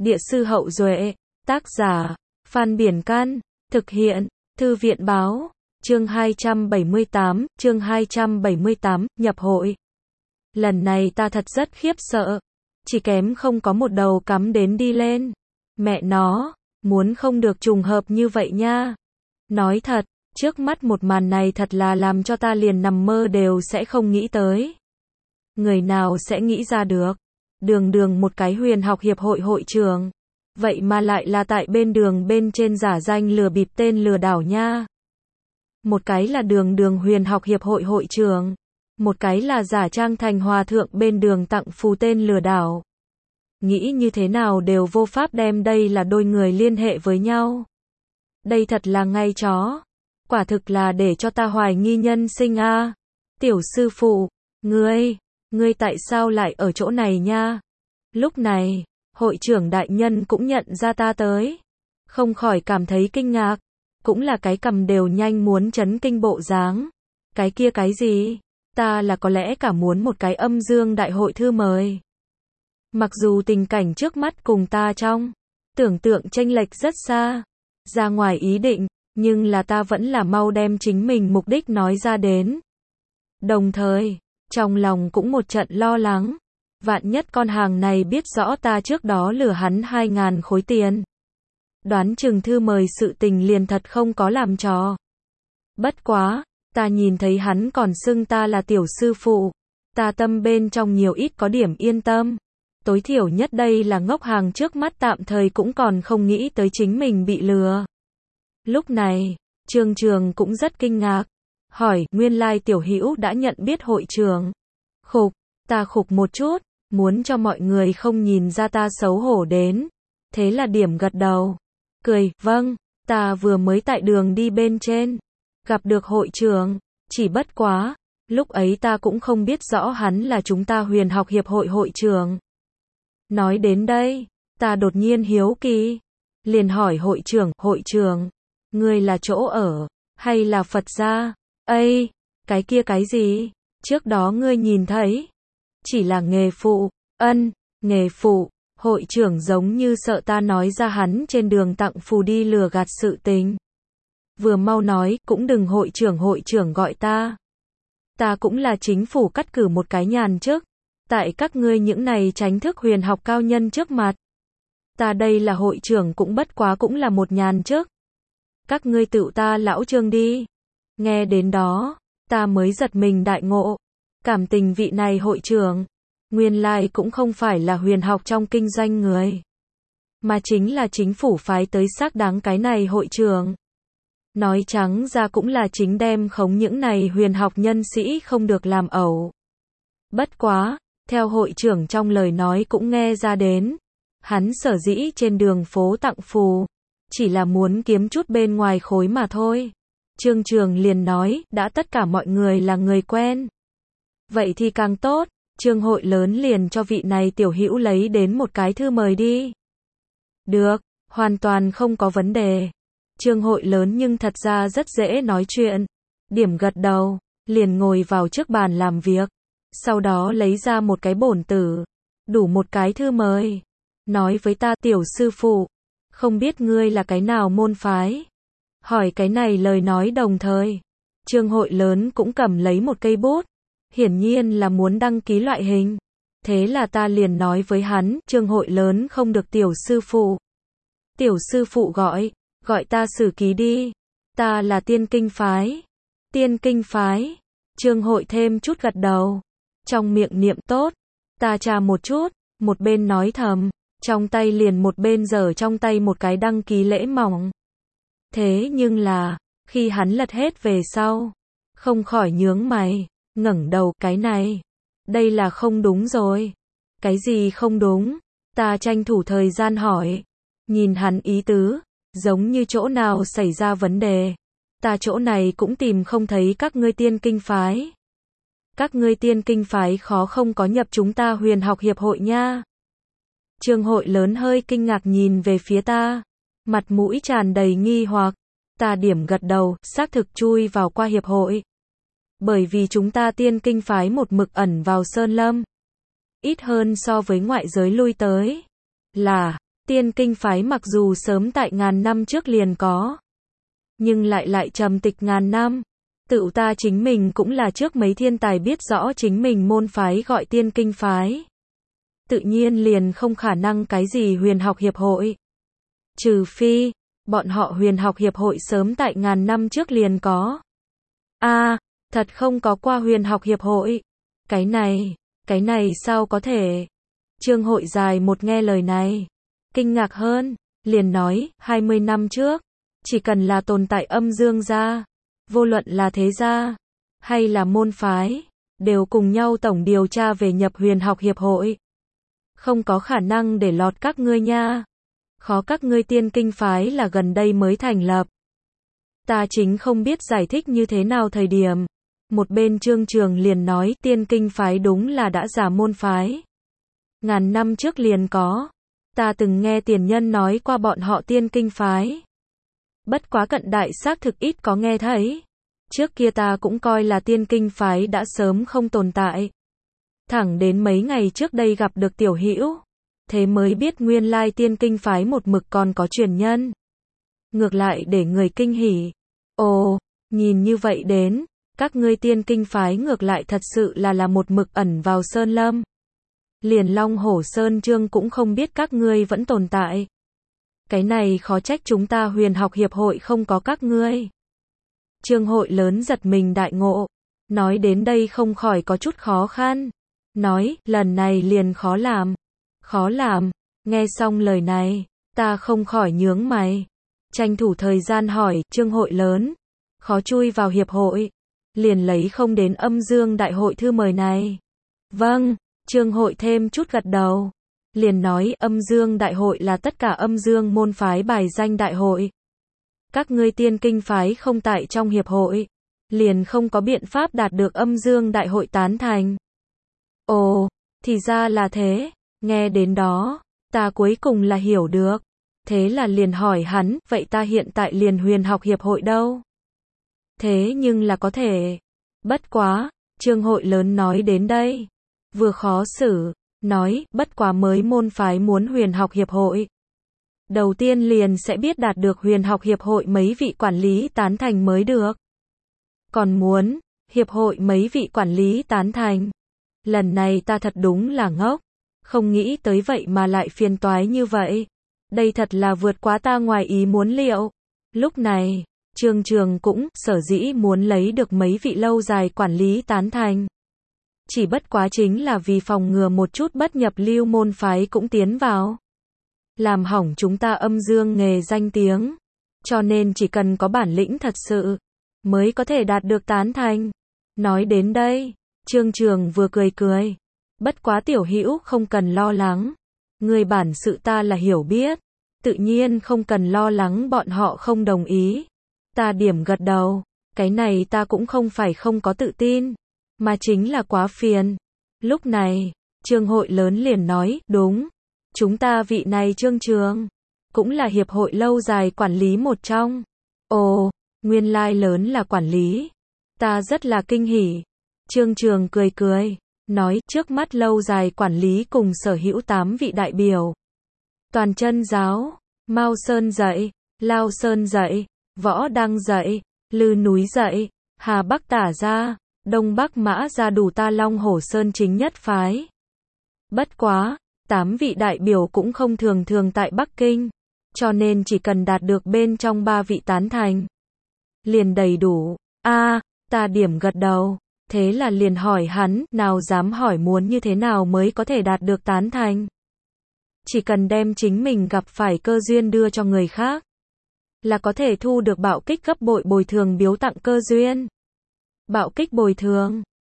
Địa sư Hậu Duệ, tác giả, Phan Biển Can, thực hiện, Thư viện Báo, chương 278, nhập hội. Lần này ta thật rất khiếp sợ, chỉ kém không có một đầu cắm đến đi lên. Mẹ nó, muốn không được trùng hợp như vậy nha. Nói thật, trước mắt một màn này thật là làm cho ta liền nằm mơ đều sẽ không nghĩ tới. Người nào sẽ nghĩ ra được? Đường một cái huyền học hiệp hội hội trưởng. Vậy mà lại là tại bên đường bên trên giả danh lừa bịp tên lừa đảo nha. Một cái là đường huyền học hiệp hội hội trưởng. Một cái là giả trang thành hòa thượng bên đường tặng phù tên lừa đảo. Nghĩ như thế nào đều vô pháp đem đây là đôi người liên hệ với nhau. Đây thật là ngay chó. Quả thực là để cho ta hoài nghi nhân sinh a. Tiểu sư phụ, ngươi tại sao lại ở chỗ này nha? Lúc này, hội trưởng đại nhân cũng nhận ra ta tới. Không khỏi cảm thấy kinh ngạc. Cũng là cái cầm đều nhanh muốn chấn kinh bộ dáng. Cái kia cái gì? Ta là có lẽ cả muốn một cái âm dương đại hội thư mời. Mặc dù tình cảnh trước mắt cùng ta trong tưởng tượng chênh lệch rất xa, ra ngoài ý định, nhưng là ta vẫn là mau đem chính mình mục đích nói ra đến. Đồng thời, trong lòng cũng một trận lo lắng. Vạn nhất con hàng này biết rõ ta trước đó lừa hắn 2.000 khối tiền. Đoán chừng thư mời sự tình liền thật không có làm trò. Bất quá, ta nhìn thấy hắn còn xưng ta là tiểu sư phụ. Ta tâm bên trong nhiều ít có điểm yên tâm. Tối thiểu nhất đây là ngốc hàng trước mắt tạm thời cũng còn không nghĩ tới chính mình bị lừa. Lúc này, Trương Trường cũng rất kinh ngạc. Hỏi, nguyên lai tiểu hữu đã nhận biết hội trưởng. Ta khục một chút, muốn cho mọi người không nhìn ra ta xấu hổ đến. Thế là điểm gật đầu. Cười, vâng, ta vừa mới tại đường đi bên trên. Gặp được hội trưởng, chỉ bất quá. Lúc ấy ta cũng không biết rõ hắn là chúng ta huyền học hiệp hội hội trưởng. Nói đến đây, ta đột nhiên hiếu kỳ. Liền hỏi hội trưởng, ngươi là chỗ ở, hay là Phật gia? Ây, cái kia cái gì? Trước đó ngươi nhìn thấy? Chỉ là nghề phụ, nghề phụ. Hội trưởng giống như sợ ta nói ra hắn trên đường tặng phù đi lừa gạt sự tình. Vừa mau nói, cũng đừng hội trưởng gọi ta. Ta cũng là chính phủ cắt cử một cái nhàn chức. Tại các ngươi những này tránh thức huyền học cao nhân trước mặt. Ta đây là hội trưởng cũng bất quá cũng là một nhàn chức. Các ngươi tự ta lão Trương đi. Nghe đến đó, ta mới giật mình đại ngộ. Cảm tình vị này hội trưởng, nguyên lai cũng không phải là huyền học trong kinh doanh người. Mà chính là chính phủ phái tới xác đáng cái này hội trưởng. Nói trắng ra cũng là chính đem khống những này huyền học nhân sĩ không được làm ẩu. Bất quá, theo hội trưởng trong lời nói cũng nghe ra đến. Hắn sở dĩ trên đường phố tặng phù, chỉ là muốn kiếm chút bên ngoài khối mà thôi. Trương Trường liền nói, đã tất cả mọi người là người quen. Vậy thì càng tốt, Trương hội lớn liền cho vị này tiểu hữu lấy đến một cái thư mời đi. Được, hoàn toàn không có vấn đề. Trương hội lớn nhưng thật ra rất dễ nói chuyện. Điểm gật đầu, liền ngồi vào trước bàn làm việc. Sau đó lấy ra một cái bổn tử, đủ một cái thư mời. Nói với ta tiểu sư phụ, không biết ngươi là cái nào môn phái. Hỏi cái này lời nói đồng thời. Trương hội lớn cũng cầm lấy một cây bút. Hiển nhiên là muốn đăng ký loại hình. Thế là ta liền nói với hắn, Trương hội lớn không được tiểu sư phụ. Tiểu sư phụ gọi ta sử ký đi. Ta là tiên kinh phái. Tiên kinh phái. Trương hội thêm chút gật đầu. Trong miệng niệm tốt. Ta trà một chút, một bên nói thầm. Trong tay liền một bên giở trong tay một cái đăng ký lễ mỏng. Thế nhưng là, khi hắn lật hết về sau, không khỏi nhướng mày, ngẩng đầu, cái này, đây là không đúng rồi. Cái gì không đúng? Ta tranh thủ thời gian hỏi. Nhìn hắn ý tứ, giống như chỗ nào xảy ra vấn đề. Ta chỗ này cũng tìm không thấy các ngươi tiên kinh phái. Các ngươi tiên kinh phái khó không có nhập chúng ta huyền học hiệp hội nha. Trương hội lớn hơi kinh ngạc nhìn về phía ta. Mặt mũi tràn đầy nghi hoặc. Ta điểm gật đầu, xác thực chui vào qua hiệp hội. Bởi vì chúng ta tiên kinh phái một mực ẩn vào sơn lâm. Ít hơn so với ngoại giới lui tới. Là, Tiên kinh phái mặc dù sớm tại ngàn năm trước liền có, nhưng lại trầm tịch ngàn năm. Tự ta chính mình cũng là trước mấy thiên tài biết rõ chính mình môn phái gọi tiên kinh phái. Tự nhiên liền không khả năng cái gì huyền học hiệp hội. Trừ phi, bọn họ huyền học hiệp hội sớm tại ngàn năm trước liền có. Thật không có qua huyền học hiệp hội. Cái này sao có thể? Trương Hội dài một nghe lời này, kinh ngạc hơn, liền nói, 20 năm trước, chỉ cần là tồn tại âm dương gia, vô luận là thế gia, hay là môn phái, đều cùng nhau tổng điều tra về nhập huyền học hiệp hội. Không có khả năng để lọt các ngươi nha. Khó các ngươi tiên kinh phái là gần đây mới thành lập. Ta chính không biết giải thích như thế nào thời điểm. Một bên Trương Trường liền nói tiên kinh phái đúng là đã giả môn phái. Ngàn năm trước liền có. Ta từng nghe tiền nhân nói qua bọn họ tiên kinh phái. Bất quá cận đại xác thực ít có nghe thấy. Trước kia ta cũng coi là tiên kinh phái đã sớm không tồn tại. Thẳng đến mấy ngày trước đây gặp được Tiểu Hữu, thế mới biết nguyên lai tiên kinh phái một mực còn có truyền nhân. Ngược lại để người kinh hỉ. Ồ, nhìn như vậy đến, các ngươi tiên kinh phái ngược lại thật sự là một mực ẩn vào sơn lâm. Liền Long Hổ Sơn Trương cũng không biết các ngươi vẫn tồn tại. Cái này khó trách chúng ta huyền học hiệp hội không có các ngươi. Trương Hội lớn giật mình đại ngộ. Nói đến đây không khỏi có chút khó khăn. Nói, lần này liền khó làm. Khó làm. Nghe xong lời này, ta không khỏi nhướng mày. Tranh thủ thời gian hỏi, Trương Hội lớn. Khó chui vào hiệp hội. Liền lấy không đến âm dương đại hội thư mời này. Vâng, Trương Hội thêm chút gật đầu. Liền nói âm dương đại hội là tất cả âm dương môn phái bài danh đại hội. Các ngươi tiên kinh phái không tại trong hiệp hội. Liền không có biện pháp đạt được âm dương đại hội tán thành. Ồ, thì ra là thế. Nghe đến đó, ta cuối cùng là hiểu được. Thế là liền hỏi hắn, vậy ta hiện tại liền huyền học hiệp hội đâu? Thế nhưng là có thể. Bất quá, Trương Hội lớn nói đến đây. Vừa khó xử, nói, bất quá mới môn phái muốn huyền học hiệp hội. Đầu tiên liền sẽ biết đạt được huyền học hiệp hội mấy vị quản lý tán thành mới được. Còn muốn, hiệp hội mấy vị quản lý tán thành. Lần này ta thật đúng là ngốc. Không nghĩ tới vậy mà lại phiền toái như vậy. Đây thật là vượt quá ta ngoài ý muốn liệu. Lúc này, Trương Trường cũng sở dĩ muốn lấy được mấy vị lâu dài quản lý tán thành. Chỉ bất quá chính là vì phòng ngừa một chút bất nhập lưu môn phái cũng tiến vào. Làm hỏng chúng ta âm dương nghề danh tiếng. Cho nên chỉ cần có bản lĩnh thật sự, mới có thể đạt được tán thành. Nói đến đây, Trương Trường vừa cười cười. Bất quá Tiểu Hữu không cần lo lắng. Người bản sự ta là hiểu biết. Tự nhiên không cần lo lắng bọn họ không đồng ý. Ta điểm gật đầu. Cái này ta cũng không phải không có tự tin. Mà chính là quá phiền. Lúc này, Trương Hội lớn liền nói, đúng. Chúng ta vị này Trương Trường. Cũng là hiệp hội lâu dài quản lý một trong. Ồ, nguyên lai lớn là quản lý. Ta rất là kinh hỉ. Trương Trường cười cười. Nói, trước mắt lâu dài quản lý cùng sở hữu 8 vị đại biểu. Toàn chân giáo, Mao Sơn dạy, Lao Sơn dạy, Võ Đăng dạy, Lư Núi dạy, Hà Bắc tả ra, Đông Bắc mã ra đủ ta Long Hổ Sơn chính nhất phái. Bất quá, 8 vị đại biểu cũng không thường tại Bắc Kinh, cho nên chỉ cần đạt được bên trong 3 vị tán thành. Liền đầy đủ. Ta điểm gật đầu. Thế là liền hỏi hắn, nào dám hỏi muốn như thế nào mới có thể đạt được tán thành. Chỉ cần đem chính mình gặp phải cơ duyên đưa cho người khác, là có thể thu được bạo kích gấp bội bồi thường biếu tặng cơ duyên. Bạo kích bồi thường,